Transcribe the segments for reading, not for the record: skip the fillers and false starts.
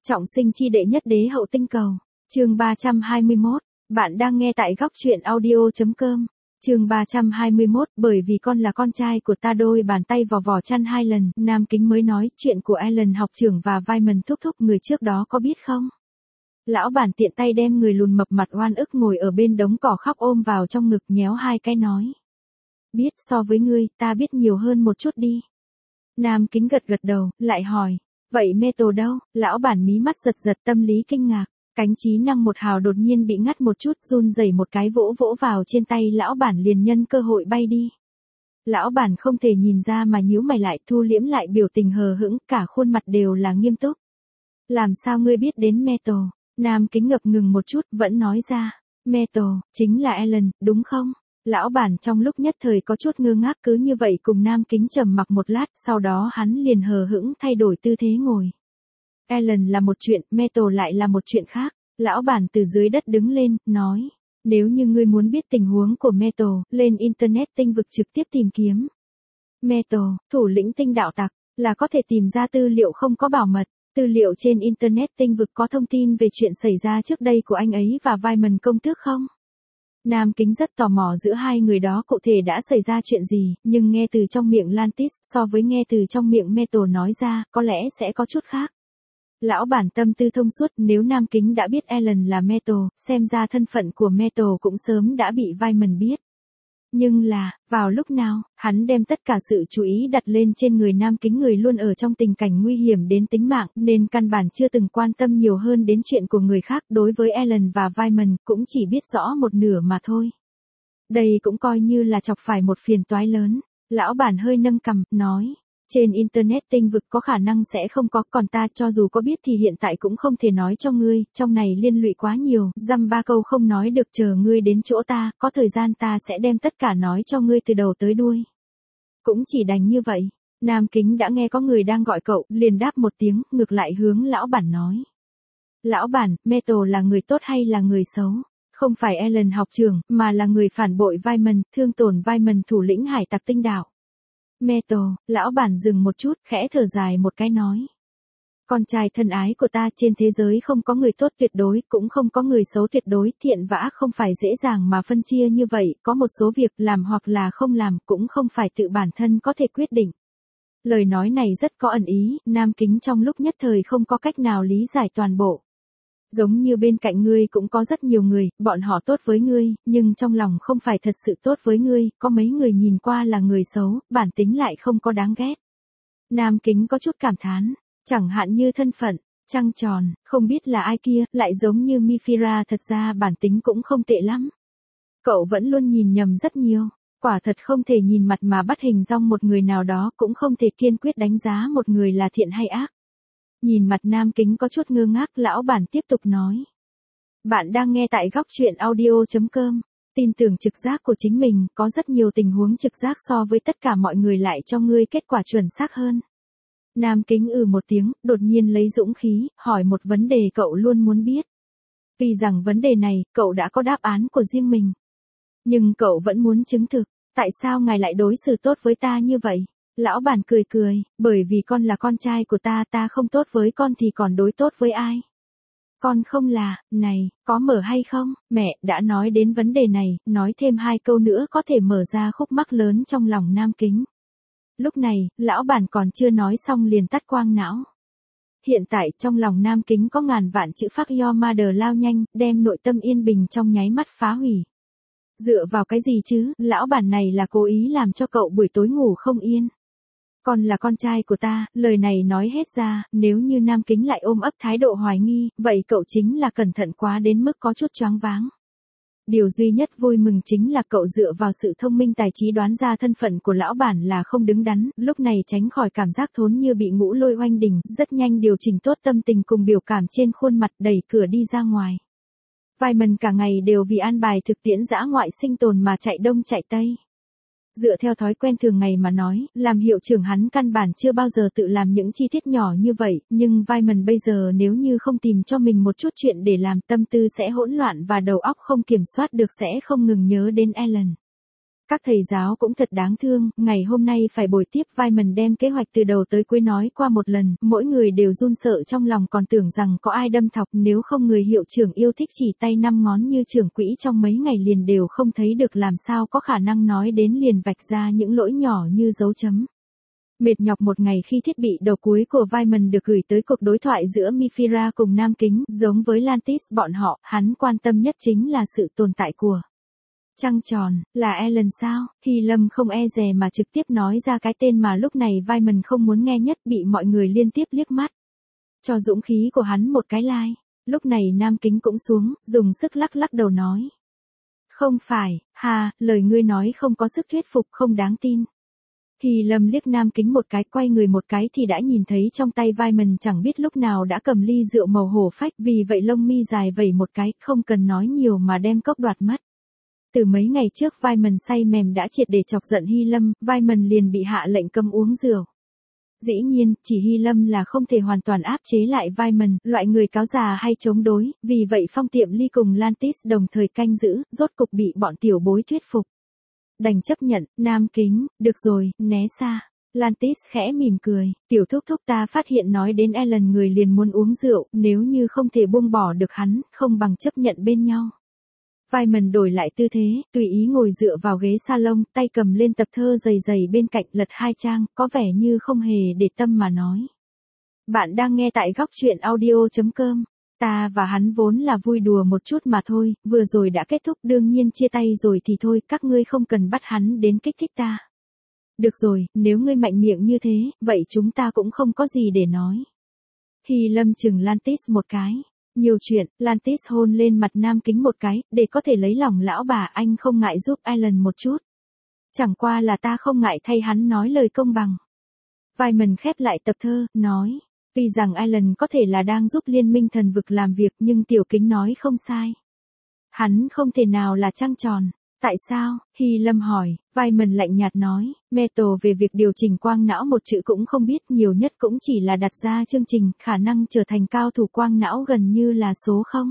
Trọng sinh chi đệ nhất đế hậu tinh cầu. Chương 321. Bạn đang nghe tại góc truyện audio.com. Chương 321. Bởi vì con là con trai của ta, đôi bàn tay vào vỏ chăn 2 lần, Nam Kính mới nói chuyện của Ellen học trưởng và Vyman thúc thúc người trước đó có biết không? Lão bản tiện tay đem người lùn mập mặt oan ức ngồi ở bên đống cỏ khóc ôm vào trong ngực nhéo 2 cái nói. Biết, so với ngươi, ta biết nhiều hơn một chút đi. Nam Kính gật gật đầu, lại hỏi. Vậy Metal đâu? Lão bản mí mắt giật giật, tâm lý kinh ngạc. Cánh trí năng 1 hào đột nhiên bị ngắt một chút, run rẩy một cái vỗ vỗ vào trên tay lão bản, liền nhân cơ hội bay đi. Lão bản không thể nhìn ra mà nhíu mày lại, thu liễm lại biểu tình hờ hững, cả khuôn mặt đều là nghiêm túc. Làm sao ngươi biết đến Metal? Nam Kính ngập ngừng một chút, vẫn nói ra. Metal, chính là Ellen, đúng không? Lão bản trong lúc nhất thời có chút ngơ ngác, cứ như vậy cùng Nam Kính trầm mặc một lát, sau đó hắn liền hờ hững thay đổi tư thế ngồi. Ellen là một chuyện, Metal lại là một chuyện khác. Lão bản từ dưới đất đứng lên, nói. Nếu như ngươi muốn biết tình huống của Metal, lên Internet tinh vực trực tiếp tìm kiếm. Metal, thủ lĩnh tinh đạo tặc, là có thể tìm ra tư liệu không có bảo mật. Tư liệu trên Internet tinh vực có thông tin về chuyện xảy ra trước đây của anh ấy và Vyman công tước không? Nam Kính rất tò mò giữa hai người đó cụ thể đã xảy ra chuyện gì, nhưng nghe từ trong miệng Lantis so với nghe từ trong miệng Metal nói ra, có lẽ sẽ có chút khác. Lão bản tâm tư thông suốt, nếu Nam Kính đã biết Ellen là Metal, xem ra thân phận của Metal cũng sớm đã bị Vyman biết. Nhưng là, vào lúc nào, hắn đem tất cả sự chú ý đặt lên trên người Nam Kính, người luôn ở trong tình cảnh nguy hiểm đến tính mạng, nên căn bản chưa từng quan tâm nhiều hơn đến chuyện của người khác. Đối với Ellen và Vyman, cũng chỉ biết rõ một nửa mà thôi. Đây cũng coi như là chọc phải một phiền toái lớn. Lão bản hơi nâng cằm, nói. Trên Internet tinh vực có khả năng sẽ không có, còn ta cho dù có biết thì hiện tại cũng không thể nói cho ngươi, trong này liên lụy quá nhiều, dăm ba câu không nói được, chờ ngươi đến chỗ ta, có thời gian ta sẽ đem tất cả nói cho ngươi từ đầu tới đuôi. Cũng chỉ đành như vậy. Nam Kính đã nghe có người đang gọi cậu, liền đáp một tiếng, ngược lại hướng lão bản nói. Lão bản, Metal là người tốt hay là người xấu? Không phải Ellen học trưởng, mà là người phản bội Vyman, thương tổn Vyman, thủ lĩnh hải tặc tinh đảo. Metal, lão bản dừng một chút, khẽ thở dài một cái nói. Con trai thân ái của ta, trên thế giới không có người tốt tuyệt đối, cũng không có người xấu tuyệt đối, thiện và ác không phải dễ dàng mà phân chia như vậy, có một số việc làm hoặc là không làm, cũng không phải tự bản thân có thể quyết định. Lời nói này rất có ẩn ý, Nam Kính trong lúc nhất thời không có cách nào lý giải toàn bộ. Giống như bên cạnh ngươi cũng có rất nhiều người, bọn họ tốt với ngươi, nhưng trong lòng không phải thật sự tốt với ngươi, có mấy người nhìn qua là người xấu, bản tính lại không có đáng ghét. Nam Kính có chút cảm thán, chẳng hạn như thân phận, trăng tròn, không biết là ai kia, lại giống như Mifira, thật ra bản tính cũng không tệ lắm. Cậu vẫn luôn nhìn nhầm rất nhiều, quả thật không thể nhìn mặt mà bắt hình dong một người nào đó, cũng không thể kiên quyết đánh giá một người là thiện hay ác. Nhìn mặt Nam Kính có chút ngơ ngác, lão bản tiếp tục nói. Bạn đang nghe tại góc truyện audio.com. Tin tưởng trực giác của chính mình, có rất nhiều tình huống trực giác so với tất cả mọi người lại cho ngươi kết quả chuẩn xác hơn. Nam Kính một tiếng, đột nhiên lấy dũng khí, hỏi một vấn đề cậu luôn muốn biết. Vì rằng vấn đề này, cậu đã có đáp án của riêng mình. Nhưng cậu vẫn muốn chứng thực, tại sao ngài lại đối xử tốt với ta như vậy? Lão bản cười cười, bởi vì con là con trai của ta, ta không tốt với con thì còn đối tốt với ai? Con không là, này, có mở hay không? Mẹ đã nói đến vấn đề này, nói thêm 2 câu nữa có thể mở ra khúc mắc lớn trong lòng Nam Kính. Lúc này, lão bản còn chưa nói xong liền tắt quang não. Hiện tại trong lòng Nam Kính có ngàn vạn chữ fuck your mother lao nhanh, đem nội tâm yên bình trong nháy mắt phá hủy. Dựa vào cái gì chứ, lão bản này là cố ý làm cho cậu buổi tối ngủ không yên. Con là con trai của ta, lời này nói hết ra, nếu như Nam Kính lại ôm ấp thái độ hoài nghi, vậy cậu chính là cẩn thận quá đến mức có chút choáng váng. Điều duy nhất vui mừng chính là cậu dựa vào sự thông minh tài trí đoán ra thân phận của lão bản là không đứng đắn, lúc này tránh khỏi cảm giác thốn như bị ngũ lôi oanh đỉnh, rất nhanh điều chỉnh tốt tâm tình cùng biểu cảm trên khuôn mặt, đẩy cửa đi ra ngoài. Vyman cả ngày đều vì an bài thực tiễn dã ngoại sinh tồn mà chạy đông chạy tây. Dựa theo thói quen thường ngày mà nói, làm hiệu trưởng hắn căn bản chưa bao giờ tự làm những chi tiết nhỏ như vậy, nhưng Vyman bây giờ nếu như không tìm cho mình một chút chuyện để làm, tâm tư sẽ hỗn loạn và đầu óc không kiểm soát được, sẽ không ngừng nhớ đến Ellen. Các thầy giáo cũng thật đáng thương, ngày hôm nay phải bồi tiếp Vyman đem kế hoạch từ đầu tới cuối nói qua một lần, mỗi người đều run sợ trong lòng còn tưởng rằng có ai đâm thọc, nếu không người hiệu trưởng yêu thích chỉ tay 5 ngón như trưởng quỹ trong mấy ngày liền đều không thấy được, làm sao có khả năng nói đến liền vạch ra những lỗi nhỏ như dấu chấm. Mệt nhọc một ngày khi thiết bị đầu cuối của Vyman được gửi tới cuộc đối thoại giữa Mifira cùng Nam Kính, giống với Lantis bọn họ, hắn quan tâm nhất chính là sự tồn tại của trăng tròn, là Ellen sao? Hy Lâm không e dè mà trực tiếp nói ra cái tên mà lúc này Vyman không muốn nghe nhất, bị mọi người liên tiếp liếc mắt. Cho dũng khí của hắn một cái like. Lúc này Nam Kính cũng xuống, dùng sức lắc lắc đầu nói. Không phải, lời ngươi nói không có sức thuyết phục, không đáng tin. Hy Lâm liếc Nam Kính một cái, quay người một cái thì đã nhìn thấy trong tay Vyman chẳng biết lúc nào đã cầm ly rượu màu hổ phách, vì vậy lông mi dài vẩy một cái, không cần nói nhiều mà đem cốc đoạt mất. Từ mấy ngày trước Vyman say mềm đã triệt để chọc giận Hy Lâm, Vyman liền bị hạ lệnh cấm uống rượu. Dĩ nhiên, chỉ Hy Lâm là không thể hoàn toàn áp chế lại Vyman, loại người cáo già hay chống đối, vì vậy Phong Tiệm Ly cùng Lantis đồng thời canh giữ, rốt cục bị bọn tiểu bối thuyết phục. Đành chấp nhận, Nam Kính, được rồi, né xa. Lantis khẽ mỉm cười, tiểu thúc thúc ta phát hiện nói đến Ellen người liền muốn uống rượu, nếu như không thể buông bỏ được hắn, không bằng chấp nhận bên nhau. Vyman đổi lại tư thế, tùy ý ngồi dựa vào ghế salon, tay cầm lên tập thơ dày dày bên cạnh, lật 2 trang, có vẻ như không hề để tâm mà nói. Bạn đang nghe tại góc truyện audio.com. Ta và hắn vốn là vui đùa một chút mà thôi, vừa rồi đã kết thúc, đương nhiên chia tay rồi thì thôi, các ngươi không cần bắt hắn đến kích thích ta. Được rồi, nếu ngươi mạnh miệng như thế, vậy chúng ta cũng không có gì để nói. Hy Lâm chừng Lantis một cái. Nhiều chuyện, Lantis hôn lên mặt Nam Kính một cái, để có thể lấy lòng lão bà, anh không ngại giúp Ellen một chút. Chẳng qua là ta không ngại thay hắn nói lời công bằng. Vyman khép lại tập thơ, nói, tuy rằng Ellen có thể là đang giúp Liên minh thần vực làm việc nhưng Tiểu Kính nói không sai. Hắn không thể nào là trăng tròn. Tại sao? Hy Lâm hỏi, Vyman lạnh nhạt nói, Metal về việc điều chỉnh quang não một chữ cũng không biết, nhiều nhất cũng chỉ là đặt ra chương trình, khả năng trở thành cao thủ quang não gần như là số 0.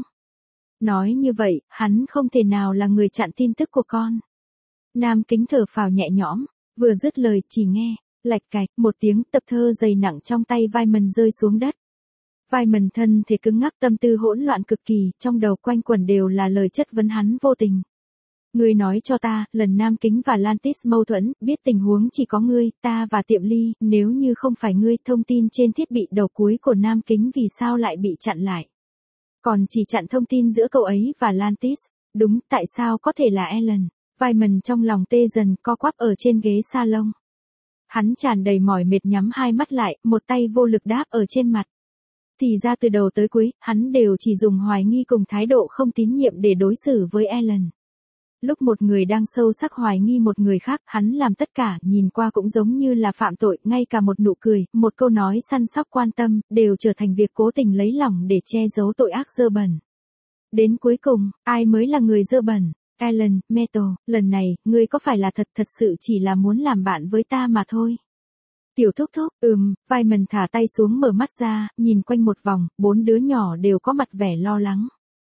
Nói như vậy, hắn không thể nào là người chặn tin tức của con. Nam Kính thở phào nhẹ nhõm, vừa dứt lời chỉ nghe, lạch cạch, một tiếng, tập thơ dày nặng trong tay Vyman rơi xuống đất. Vyman thân thể cứng ngắc, tâm tư hỗn loạn cực kỳ, trong đầu quanh quẩn đều là lời chất vấn hắn vô tình. Ngươi nói cho ta, lần Nam Kính và Lantis mâu thuẫn, biết tình huống chỉ có ngươi, ta và Tiệm Ly, nếu như không phải ngươi, thông tin trên thiết bị đầu cuối của Nam Kính vì sao lại bị chặn lại? Còn chỉ chặn thông tin giữa cậu ấy và Lantis, đúng, tại sao có thể là Ellen? Vyman trong lòng tê dần, co quắp ở trên ghế salon. Hắn tràn đầy mỏi mệt nhắm hai mắt lại, một tay vô lực đáp ở trên mặt. Thì ra từ đầu tới cuối, hắn đều chỉ dùng hoài nghi cùng thái độ không tín nhiệm để đối xử với Ellen. Lúc một người đang sâu sắc hoài nghi một người khác, hắn làm tất cả, nhìn qua cũng giống như là phạm tội, ngay cả một nụ cười, một câu nói săn sóc quan tâm, đều trở thành việc cố tình lấy lòng để che giấu tội ác dơ bẩn. Đến cuối cùng, ai mới là người dơ bẩn? Ellen, Metal, lần này, ngươi có phải là thật sự chỉ là muốn làm bạn với ta mà thôi? Tiểu thúc thúc, Vyman thả tay xuống mở mắt ra, nhìn quanh một vòng, 4 đứa nhỏ đều có mặt vẻ lo lắng.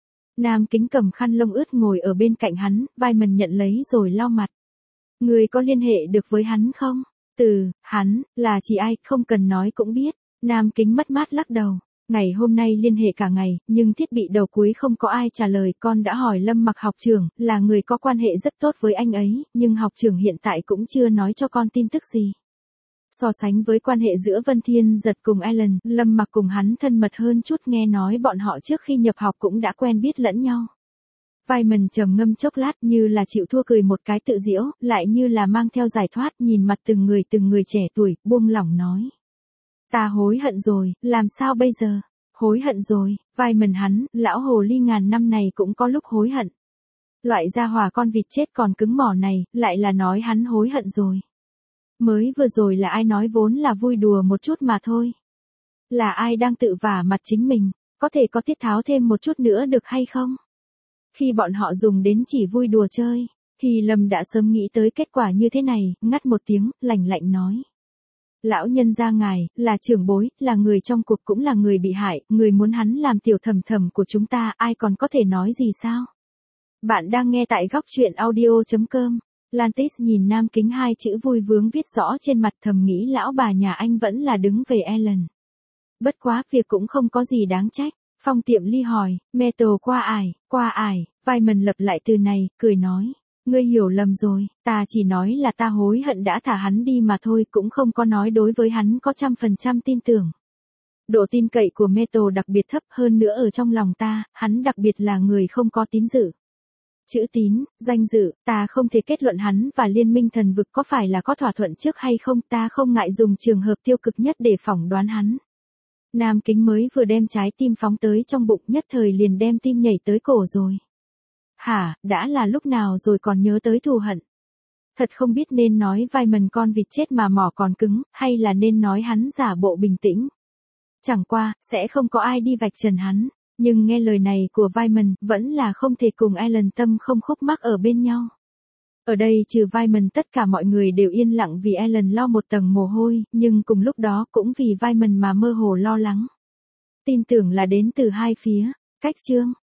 Nam Kính cầm khăn lông ướt ngồi ở bên cạnh hắn, Vyman nhận lấy rồi lau mặt. Người có liên hệ được với hắn không? Hắn, là chỉ ai, không cần nói cũng biết. Nam Kính mất mát lắc đầu. Ngày hôm nay liên hệ cả ngày, nhưng thiết bị đầu cuối không có ai trả lời, con đã hỏi Lâm Mặc học trưởng, là người có quan hệ rất tốt với anh ấy, nhưng học trưởng hiện tại cũng chưa nói cho con tin tức gì. So sánh với quan hệ giữa Vân Thiên Giật cùng Ellen, Lâm Mặc cùng hắn thân mật hơn chút, nghe nói bọn họ trước khi nhập học cũng đã quen biết lẫn nhau. Vyman trầm ngâm chốc lát, như là chịu thua cười một cái tự giễu, lại như là mang theo giải thoát, nhìn mặt từng người trẻ tuổi, buông lỏng nói. Ta hối hận rồi, làm sao bây giờ? Hối hận rồi, Vyman hắn, lão hồ ly ngàn năm này cũng có lúc hối hận. Loại gia hỏa con vịt chết còn cứng mỏ này, lại là nói hắn hối hận rồi. Mới vừa rồi là ai nói vốn là vui đùa một chút mà thôi. Là ai đang tự vả mặt chính mình, có thể có tiết tháo thêm một chút nữa được hay không? Khi bọn họ dùng đến chỉ vui đùa chơi, Hy Lâm đã sớm nghĩ tới kết quả như thế này, ngắt một tiếng, lạnh lạnh nói. Lão nhân gia ngài, là trưởng bối, là người trong cuộc cũng là người bị hại, người muốn hắn làm tiểu thầm thầm của chúng ta, ai còn có thể nói gì sao? Bạn đang nghe tại góc truyện audio.com. Lantis nhìn nam kính hai chữ vui vướng viết rõ trên mặt, thầm nghĩ lão bà nhà anh vẫn là đứng về Ellen. Bất quá, việc cũng không có gì đáng trách. Phong Tiệm Ly hỏi, Metal qua ải, Wyman lặp lại từ này, cười nói. Ngươi hiểu lầm rồi, ta chỉ nói là ta hối hận đã thả hắn đi mà thôi, cũng không có nói đối với hắn có 100% tin tưởng. Độ tin cậy của Metal đặc biệt thấp, hơn nữa ở trong lòng ta, hắn đặc biệt là người không có tín dự. Chữ tín, danh dự, ta không thể kết luận hắn và Liên minh thần vực có phải là có thỏa thuận trước hay không, ta không ngại dùng trường hợp tiêu cực nhất để phỏng đoán hắn. Nam kính mới vừa đem trái tim phóng tới trong bụng, nhất thời liền đem tim nhảy tới cổ rồi. Hả, đã là lúc nào rồi còn nhớ tới thù hận. Thật không biết nên nói Wyman con vịt chết mà mỏ còn cứng, hay là nên nói hắn giả bộ bình tĩnh. Chẳng qua, sẽ không có ai đi vạch trần hắn. Nhưng nghe lời này của Wyman, vẫn là không thể cùng Ellen tâm không khúc mắc ở bên nhau. Ở đây trừ Wyman tất cả mọi người đều yên lặng vì Ellen lo một tầng mồ hôi, nhưng cùng lúc đó cũng vì Wyman mà mơ hồ lo lắng. Tin tưởng là đến từ hai phía. Cách chương